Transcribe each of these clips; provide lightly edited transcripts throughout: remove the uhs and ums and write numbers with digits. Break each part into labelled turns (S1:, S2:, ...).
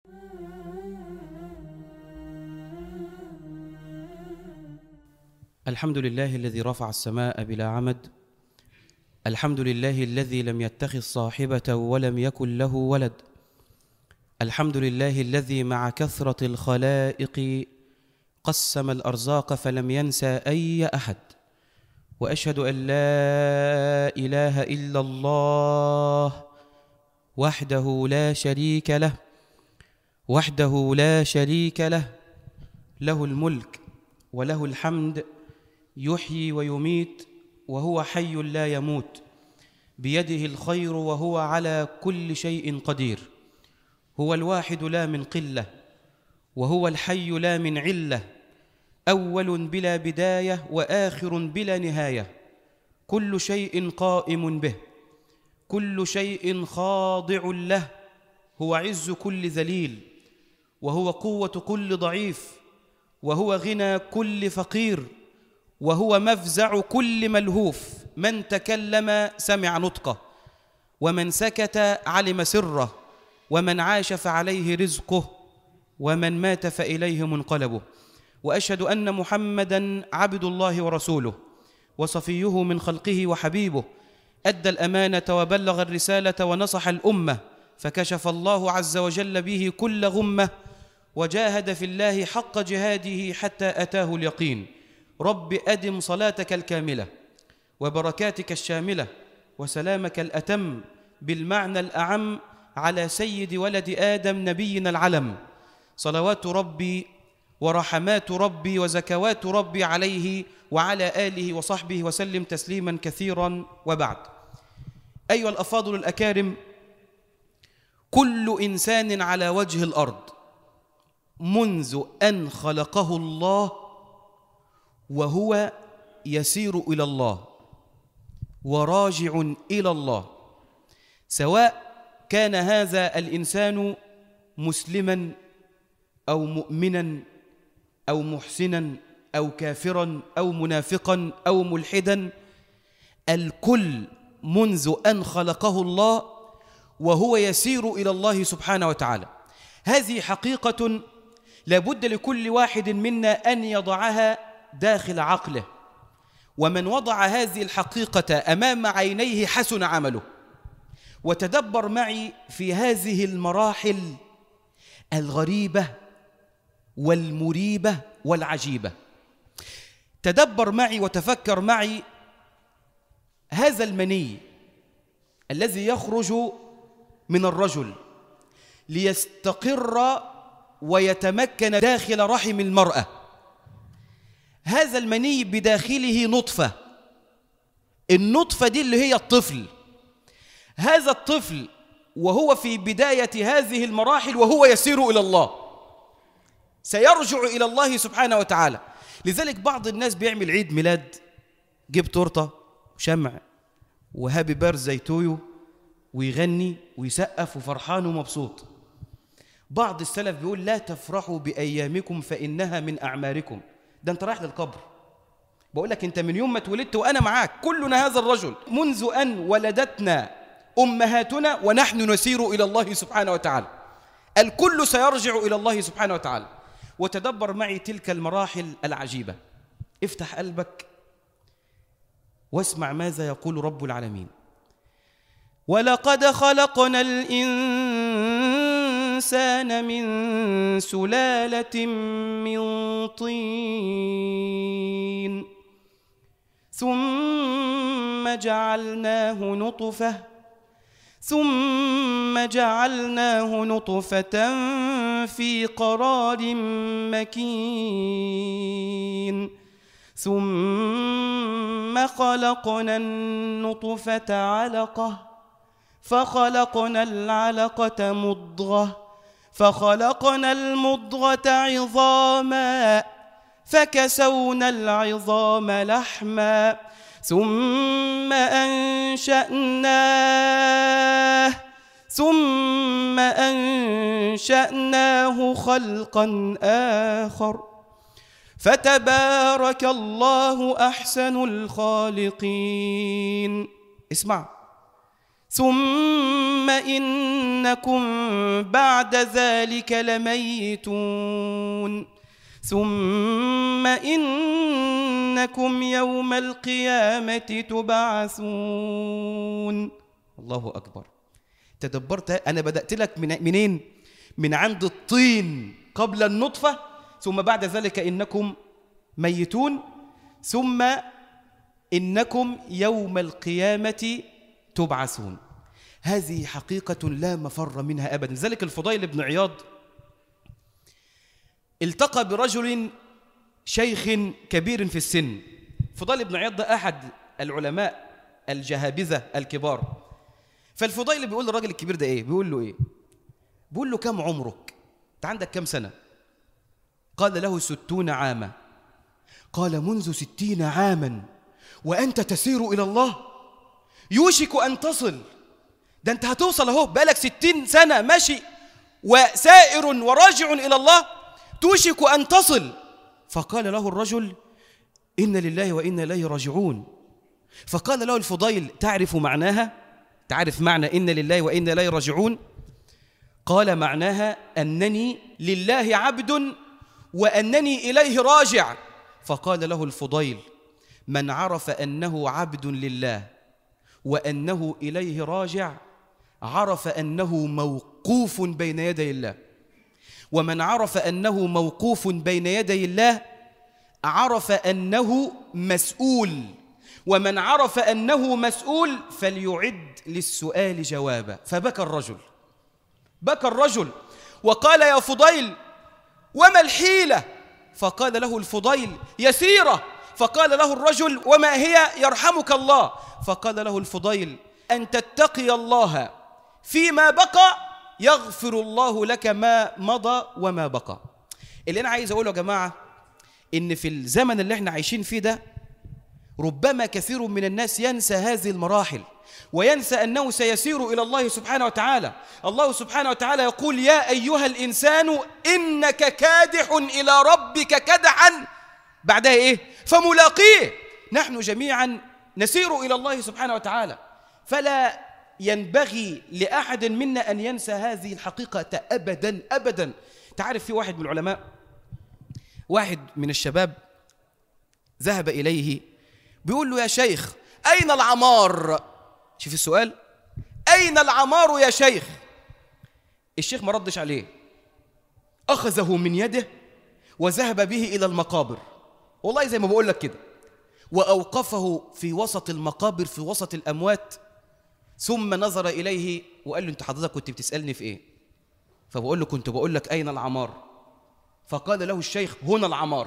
S1: الحمد لله الذي رفع السماء بلا عمد. الحمد لله الذي لم يتخذ صاحبة ولم يكن له ولد. الحمد لله الذي مع كثرة الخلائق قسم الأرزاق فلم ينسى أي أحد. وأشهد أن لا إله إلا الله وحده لا شريك له، وحده لا شريك له، له الملك وله الحمد، يحيي ويميت وهو حي لا يموت، بيده الخير وهو على كل شيء قدير. هو الواحد لا من قلة، وهو الحي لا من علة، أول بلا بداية وآخر بلا نهاية، كل شيء قائم به، كل شيء خاضع له. هو عز كل ذليل، وهو قوة كل ضعيف، وهو غنى كل فقير، وهو مفزع كل ملهوف. من تكلم سمع نطقه، ومن سكت علم سره، ومن عاش فعليه رزقه، ومن مات فإليه منقلبه. وأشهد أن محمدًا عبد الله ورسوله، وصفيه من خلقه وحبيبه، أدى الأمانة وبلغ الرسالة ونصح الأمة، فكشف الله عز وجل به كل غمة، وجاهد في الله حق جهاده حتى أتاه اليقين. رب أدم صلاتك الكاملة وبركاتك الشاملة وسلامك الأتم بالمعنى الأعم على سيد ولد آدم نبينا العلم، صلوات ربي ورحمات ربي وزكوات ربي عليه وعلى آله وصحبه وسلم تسليما كثيرا. وبعد، أيها الأفاضل الأكارم، كل إنسان على وجه الأرض منذ أن خلقه الله وهو يسير إلى الله وراجع إلى الله، سواء كان هذا الإنسان مسلما أو مؤمنا أو محسنا أو كافرا أو منافقا أو ملحدا، الكل منذ أن خلقه الله وهو يسير إلى الله سبحانه وتعالى. هذه حقيقة لابد لكل واحد منا أن يضعها داخل عقله، ومن وضع هذه الحقيقة أمام عينيه حسن عمله. وتدبر معي في هذه المراحل الغريبة والمريبة والعجيبة. تدبر معي وتفكر معي، هذا المني الذي يخرج من الرجل ليستقر ويتمكن داخل رحم المرأة، هذا المني بداخله نطفة، النطفة دي اللي هي الطفل. هذا الطفل وهو في بداية هذه المراحل وهو يسير إلى الله، سيرجع إلى الله سبحانه وتعالى. لذلك بعض الناس بيعمل عيد ميلاد، جيب تورته وشمع وهابي بيرثداي تو يو، ويغني ويسقف وفرحان ومبسوط. بعض السلف بيقول: لا تفرحوا بأيامكم فإنها من أعماركم. ده أنت رايح للقبر. بقول لك أنت من يوم ما اتولدت وأنا معاك، كلنا هذا الرجل منذ أن ولدتنا أمهاتنا ونحن نسير إلى الله سبحانه وتعالى. الكل سيرجع إلى الله سبحانه وتعالى. وتدبر معي تلك المراحل العجيبة. افتح قلبك واسمع ماذا يقول رب العالمين: ولقد خلقنا الإنسان من سلالة من طين ثم جعلناه نطفة في قرار مكين ثم خلقنا النطفة علقة فخلقنا العلقة مضغة فخلقنا المضغة عظاما فكسونا العظام لحما ثم أنشأناه خلقا آخر فتبارك الله أحسن الخالقين. اسمع، ثم إنكم بعد ذلك لميتون ثم إنكم يوم القيامة تبعثون. الله أكبر. تدبرت؟ أنا بدأت لك منين؟ من عند الطين قبل النطفة، ثم بعد ذلك إنكم ميتون، ثم إنكم يوم القيامة تبعثون. هذه حقيقة لا مفر منها أبدا. ذلك الفضيل بن عياض التقى برجل شيخ كبير في السن. فضيل بن عياض ده أحد العلماء الجهابذة الكبار. فالفضيل بيقول للراجل الكبير ده إيه؟ بيقول له إيه؟ بيقول له كم عمرك؟ أنت عندك كم سنة؟ قال له 60 عاما. قال منذ 60 عاما وأنت تسير إلى الله؟ يوشك أن تصل. ده أنت هتوصل أهو، بقالك 60 سنة ماشي وسائر وراجع إلى الله، توشك أن تصل. فقال له الرجل إن لله وإنا إليه راجعون. فقال له الفضيل تعرف معناها؟ تعرف معنى إن لله وإنا إليه راجعون؟ قال معناها أنني لله عبد وأنني إليه راجع. فقال له الفضيل من عرف أنه عبد لله وأنه إليه راجع عرف أنه موقوف بين يدي الله، ومن عرف أنه موقوف بين يدي الله عرف أنه مسؤول، ومن عرف أنه مسؤول فليعد للسؤال جوابا. فبكى الرجل، بكى الرجل وقال يا فضيل وما الحيلة؟ فقال له الفضيل يسيرة. فقال له الرجل وما هي يرحمك الله؟ فقال له الفضيل أن تتقي الله فيما بقى يغفر الله لك ما مضى وما بقى. اللي أنا عايز أقوله يا جماعة إن في الزمن اللي احنا عايشين فيه ده ربما كثير من الناس ينسى هذه المراحل وينسى أنه سيسير إلى الله سبحانه وتعالى. الله سبحانه وتعالى يقول يا أيها الإنسان إنك كادح إلى ربك كدحا بعدها إيه؟ فملاقيه. نحن جميعا نسير إلى الله سبحانه وتعالى، فلا ينبغي لأحد منا أن ينسى هذه الحقيقة أبدا أبدا. تعرف في واحد من العلماء، واحد من الشباب ذهب إليه بيقول له يا شيخ أين العمار؟ شوف السؤال، أين العمار يا شيخ؟ الشيخ ما ردش عليه، أخذه من يده وذهب به إلى المقابر، والله زي ما بقول لك كده، وأوقفه في وسط المقابر في وسط الأموات، ثم نظر إليه وقال له أنت حضرتك كنت بتسألني في إيه؟ فبقول له كنت بقول لك أين العمار؟ فقال له الشيخ هنا العمار.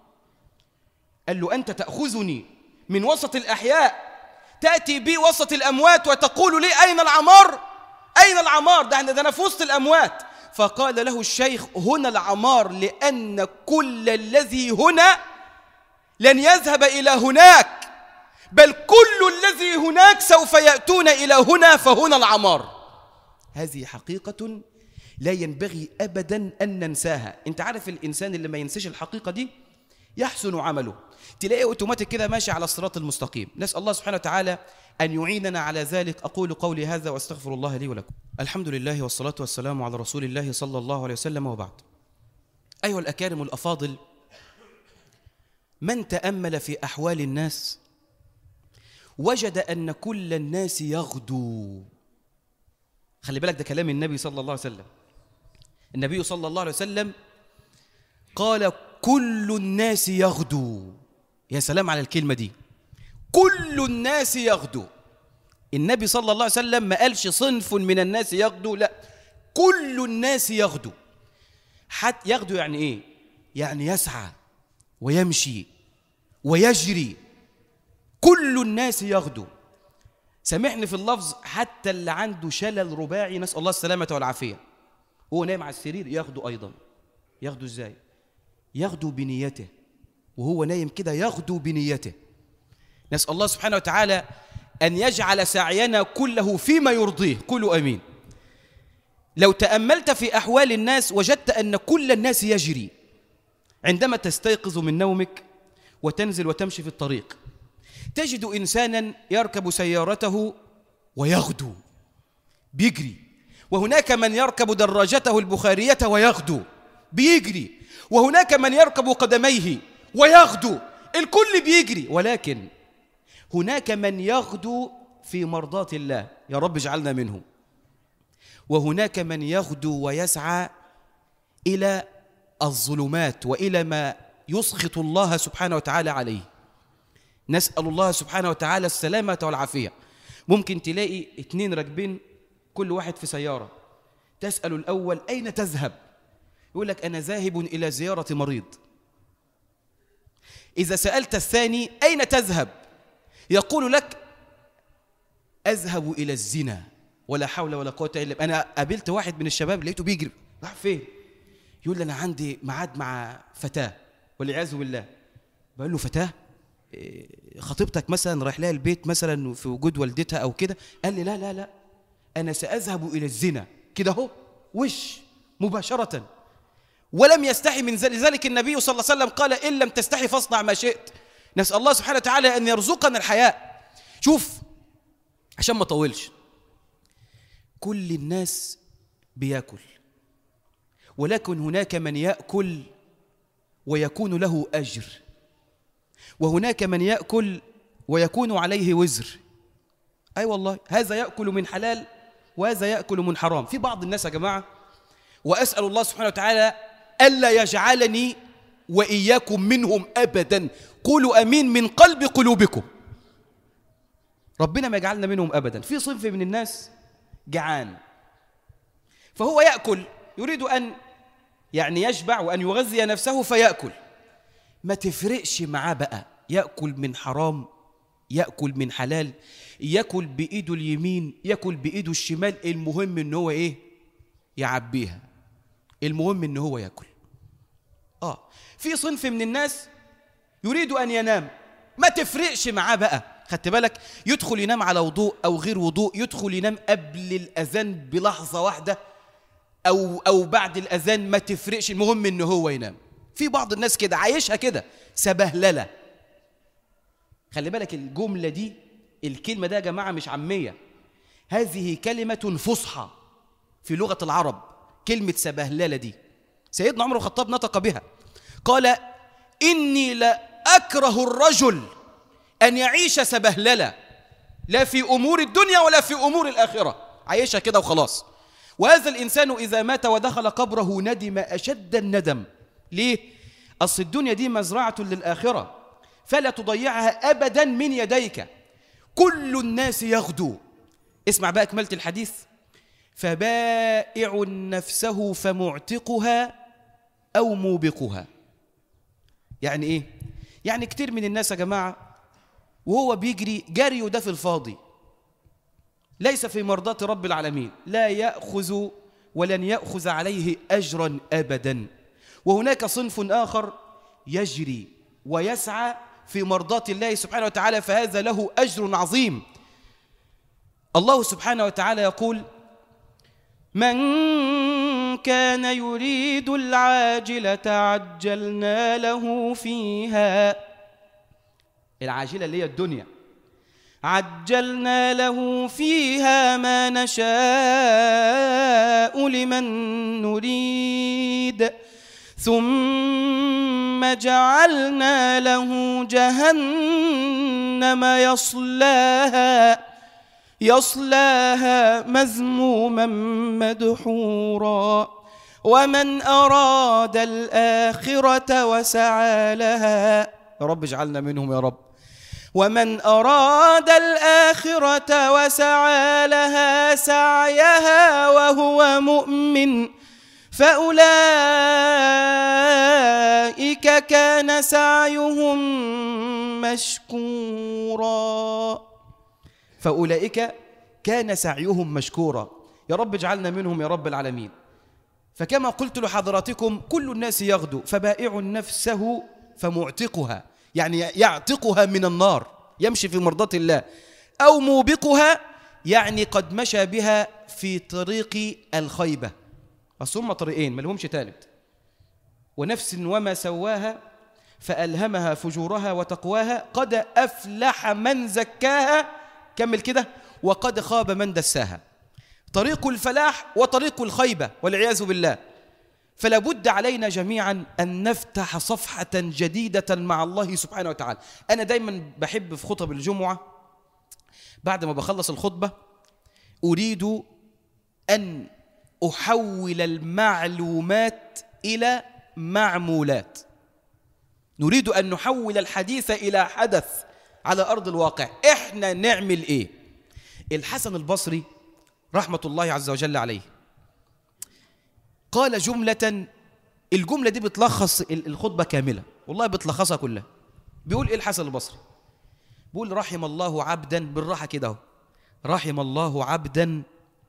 S1: قال له أنت تأخذني من وسط الأحياء تأتي بي وسط الأموات وتقول لي أين العمار؟ أين العمار؟ ده أنا في وسط الأموات. فقال له الشيخ هنا العمار لأن كل الذي هنا لن يذهب إلى هناك، بل كل الذي هناك سوف يأتون إلى هنا، فهنا العمار. هذه حقيقة لا ينبغي أبدا أن ننساها. أنت عارف الإنسان اللي ما ينساش الحقيقة دي يحسن عمله، تلاقيه اوتوماتيك كده ماشي على الصراط المستقيم. نسأل الله سبحانه وتعالى أن يعيننا على ذلك. أقول قولي هذا وأستغفر الله لي ولكم. الحمد لله والصلاة والسلام على رسول الله صلى الله عليه وسلم، وبعد. أيها الأكارم الأفاضل، من تأمل في أحوال الناس وجد أن كل الناس يغدو. خلي بالك ده كلام النبي صلى الله عليه وسلم. النبي صلى الله عليه وسلم قال كل الناس يغدو. يا سلام على الكلمة دي، كل الناس يغدو. النبي صلى الله عليه وسلم ما قالش صنف من الناس يغدو، لا، كل الناس يغدو. حتى يغدو يعني ايه؟ يعني يسعى ويمشي ويجري. كل الناس يغدو. سامحني في اللفظ، حتى اللي عنده شلل رباعي نسأل الله السلامة والعافية هو نايم على السرير يغدو أيضا. يغدو ازاي؟ يغدو بنيته، وهو نايم كده يغدو بنيته. نسأل الله سبحانه وتعالى أن يجعل سعينا كله فيما يرضيه. قولوا أمين. لو تأملت في أحوال الناس وجدت أن كل الناس يجري. عندما تستيقظ من نومك وتنزل وتمشي في الطريق تجد إنسانا يركب سيارته ويغدو بيجري. وهناك من يركب دراجته البخارية ويغدو، بيجري. وهناك من يركب قدميه ويغدو، الكل بيجري. ولكن هناك من يغدو في مرضاة الله، يا رب اجعلنا منه. وهناك من يغدو ويسعى إلى الظلمات وإلى ما يسخط الله سبحانه وتعالى عليه. نسأل الله سبحانه وتعالى السلامة والعافية. ممكن تلاقي 2 راكبين كل واحد في سيارة، تسأل الأول أين تذهب؟ يقول لك أنا ذاهب إلى زيارة مريض. إذا سألت الثاني أين تذهب؟ يقول لك أذهب إلى الزنا. ولا حول ولا قوة إلا بالله. أنا قابلت واحد من الشباب لقيته بيجري، راح فين؟ يقول لي أنا عندي ميعاد مع فتاة والعياذ بالله. بقول له فتاة؟ خطيبتك مثلا رايح لها البيت مثلا في وجود والدتها أو كده؟ قال لي لا لا لا، أنا سأذهب إلى الزنا كده أهو، وش مباشرة. ولم يستحي من ذلك النبي صلى الله عليه وسلم قال إن لم تستحي فاصنع ما شئت. نسأل الله سبحانه وتعالى أن يرزقنا الحياء. شوف عشان ما طولش، كل الناس بياكل، ولكن هناك من يأكل ويكون له أجر، وهناك من يأكل ويكون عليه وزر. أي والله، هذا يأكل من حلال وهذا يأكل من حرام. في بعض الناس يا جماعة، وأسأل الله سبحانه وتعالى ألا يجعلني وإياكم منهم أبدا، قولوا أمين من قلب قلوبكم، ربنا ما يجعلنا منهم أبدا. في صنف من الناس جعان، فهو يأكل، يريد أن يعني يشبع وأن يغذي نفسه فيأكل. ما تفرقش معاه بقى يأكل من حرام، يأكل من حلال، يأكل بإيده اليمين، يأكل بإيده الشمال، المهم إن هو إيه؟ يعبيها. المهم إن هو يأكل. في صنف من الناس يريد أن ينام، ما تفرقش معاه بقى. خدت بالك؟ يدخل ينام على وضوء أو غير وضوء، يدخل ينام قبل الأذان بلحظة واحدة أو بعد الأذان، ما تفرقش، المهم إن هو ينام. في بعض الناس كده عايشها كده سبهللة. خلي بالك الجملة دي، الكلمة ده يا جماعة مش عامية، هذه كلمة فصحى في لغة العرب. كلمة سبهللة دي سيدنا عمر الخطاب نطق بها، قال إني لا أكره الرجل أن يعيش سبهللة، لا في أمور الدنيا ولا في أمور الآخرة، عايشها كده وخلاص. وهذا الإنسان إذا مات ودخل قبره ندم أشد الندم. ليه؟ أصل الدنيا دي مزرعة للآخرة، فلا تضيعها أبدا من يديك. كل الناس يغدو. اسمع بقى أكملت الحديث، فبائع نفسه فمعتقها أو موبقها. يعني إيه؟ يعني كتير من الناس يا جماعة وهو بيجري جريه ده في الفاضي، ليس في مرضاة رب العالمين، لا يأخذ ولن يأخذ عليه أجرا أبدا. وهناك صنف آخر يجري ويسعى في مرضاة الله سبحانه وتعالى، فهذا له أجر عظيم. الله سبحانه وتعالى يقول: من كان يريد العاجلة عجلنا له فيها، العاجلة اللي هي الدنيا، عجلنا له فيها ما نشاء لمن نريد ثم جعلنا له جهنم يصلاها مذموما مدحورا ومن أراد الآخرة وسعى لها، يا رب اجعلنا منهم يا رب، ومن أراد الآخرة وسعى لها سعيها وهو مؤمن فأولئك كان سعيهم مشكورا. فأولئك كان سعيهم مشكورا، يا رب اجعلنا منهم يا رب العالمين. فكما قلت لحضراتكم كل الناس يغدو، فبائع نفسه فمعتقها، يعني يعتقها من النار، يمشي في مرضاة الله، أو موبقها يعني قد مشى بها في طريق الخيبة. أصل هم طريقين ما لهمش ثالث. ونفس وما سواها فألهمها فجورها وتقواها قد أفلح من زكاها، كمل كده، وقد خاب من دساها. طريق الفلاح وطريق الخيبة والعياذ بالله. فلا بد علينا جميعا أن نفتح صفحة جديدة مع الله سبحانه وتعالى. أنا دايما بحب في خطب الجمعة بعد ما بخلص الخطبة أريد أن أحول المعلومات إلى معمولات. نريد أن نحول الحديث إلى حدث على أرض الواقع. إحنا نعمل إيه؟ الحسن البصري رحمة الله عز وجل عليه قال جملة، الجملة دي بتلخص الخطبة كاملة، والله بتلخصها كلها. بيقول إيه الحسن البصري؟ بيقول رحم الله عبدا، بالراحة كده، رحم الله عبدا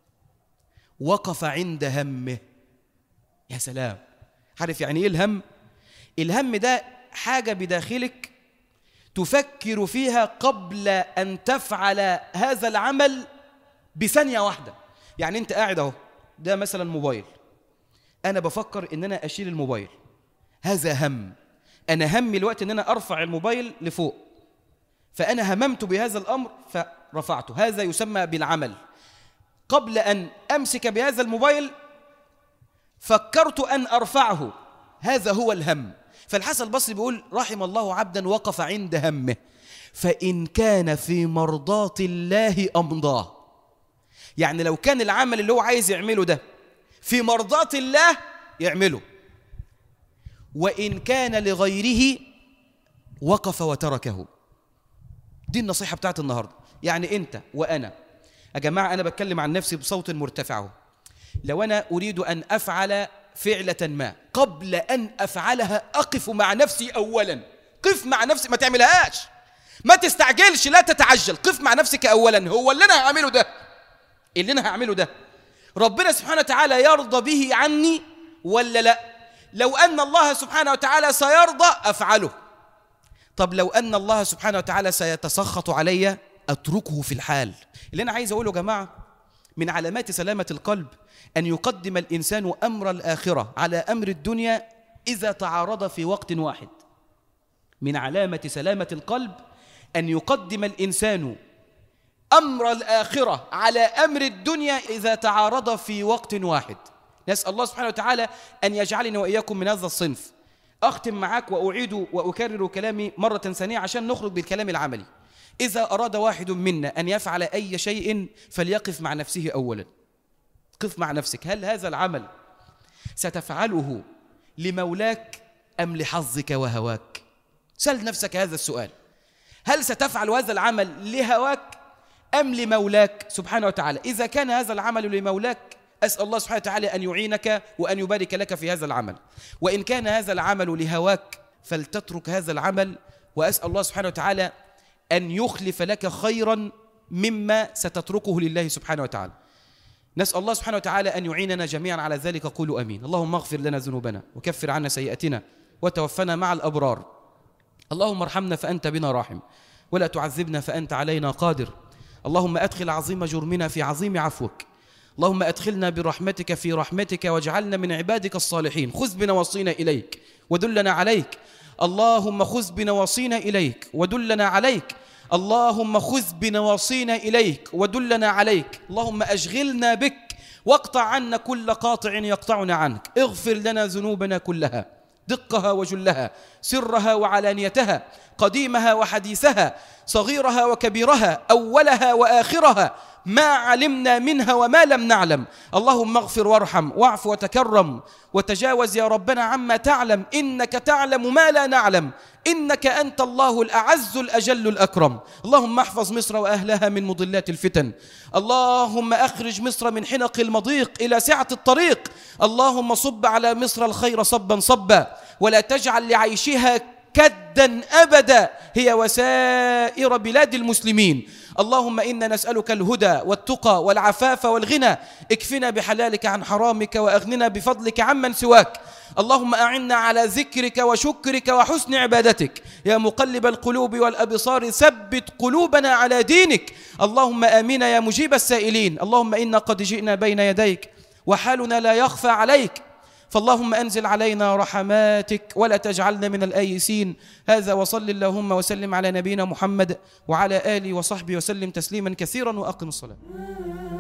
S1: وقف عند همه. يا سلام، عارف يعني إيه الهم؟ الهم ده حاجة بداخلك تفكر فيها قبل أن تفعل هذا العمل بثانية واحدة. يعني أنت قاعد أهو، ده مثلا موبايل، أنا بفكر إن أنا أشيل الموبايل، هذا هم. أنا همي الوقت إن أنا أرفع الموبايل لفوق، فأنا هممت بهذا الأمر فرفعته، هذا يسمى بالعمل. قبل أن أمسك بهذا الموبايل فكرت أن أرفعه، هذا هو الهم. فالحسن البصري بيقول رحم الله عبدا وقف عند همه فإن كان في مرضاة الله أمضاه. يعني لو كان العمل اللي هو عايز يعمله ده في مرضاة الله يعمله، وإن كان لغيره وقف وتركه. دي النصيحة بتاعت النهاردة. يعني أنت وأنا يا جماعة، أنا بتكلم عن نفسي بصوت مرتفع. لو أنا أريد أن أفعل فعلة ما، قبل أن أفعلها أقف مع نفسي أولا. قف مع نفسي، ما تعملهاش، ما تستعجلش، لا تتعجل. قف مع نفسك أولا. هو اللي أنا هعمله ده، اللي أنا هعمله ده ربنا سبحانه وتعالى يرضى به عني ولا لا؟ لو أن الله سبحانه وتعالى سيرضى أفعله. طب لو أن الله سبحانه وتعالى سيتسخط علي أتركه في الحال. اللي أنا عايز أقوله يا جماعة، من علامات سلامة القلب أن يقدم الإنسان أمر الآخرة على أمر الدنيا إذا تعارض في وقت واحد. من علامة سلامة القلب أن يقدم الإنسان أمر الآخرة على أمر الدنيا إذا تعارض في وقت واحد. نسأل الله سبحانه وتعالى أن يجعلني وإياكم من هذا الصنف. أختم معاك وأعيد وأكرر كلامي مرة ثانية عشان نخرج بالكلام العملي. إذا أراد واحد منا أن يفعل أي شيء فليقف مع نفسه أولا. قف مع نفسك، هل هذا العمل ستفعله لمولاك أم لحظك وهواك؟ سأل نفسك هذا السؤال، هل ستفعل هذا العمل لهواك أم لمولاك سبحانه وتعالى؟ إذا كان هذا العمل لمولاك أسأل الله سبحانه وتعالى أن يعينك وأن يبارك لك في هذا العمل. وإن كان هذا العمل لهواك فلتترك هذا العمل، وأسأل الله سبحانه وتعالى أن يخلف لك خيرا مما ستتركه لله سبحانه وتعالى. نسأل الله سبحانه وتعالى أن يعيننا جميعا على ذلك. قولوا أمين. اللهم اغفر لنا ذنوبنا وكفر عنا سيئاتنا وتوفنا مع الأبرار. اللهم ارحمنا فأنت بنا راحم، ولا تعذبنا فأنت علينا قادر. اللهم أدخل عظيم جرمنا في عظيم عفوك. اللهم أدخلنا برحمتك في رحمتك واجعلنا من عبادك الصالحين. خذ بنواصينا إليك ودلنا عليك. اللهم خذ بنواصينا إليك ودلنا عليك. اللهم خذ بنواصينا إليك ودلنا عليك. اللهم أشغلنا بك واقطع عنا كل قاطع يقطعنا عنك. اغفر لنا ذنوبنا كلها، دقها وجلها، سرها وعلانيتها، قديمها وحديثها، صغيرها وكبيرها، أولها وآخرها، ما علمنا منها وما لم نعلم. اللهم اغفر وارحم واعف وتكرم وتجاوز يا ربنا عما تعلم، إنك تعلم ما لا نعلم، إنك أنت الله الأعز الأجل الأكرم. اللهم احفظ مصر وأهلها من مضلات الفتن. اللهم أخرج مصر من حنق المضيق إلى سعة الطريق. اللهم صب على مصر الخير صبا صبا، ولا تجعل لعيشها كدا أبدا هي وسائر بلاد المسلمين. اللهم إنا نسألك الهدى والتقى والعفاف والغنى. اكفنا بحلالك عن حرامك وأغننا بفضلك عمن سواك. اللهم أعنا على ذكرك وشكرك وحسن عبادتك. يا مقلب القلوب والأبصار ثبت قلوبنا على دينك. اللهم آمين يا مجيب السائلين. اللهم إنا قد جئنا بين يديك وحالنا لا يخفى عليك، فاللهم أنزل علينا رحماتك ولا تجعلنا من الآيسين. هذا وصل اللهم وسلم على نبينا محمد وعلى آله وصحبه وسلم تسليما كثيرا، وأقم الصلاة.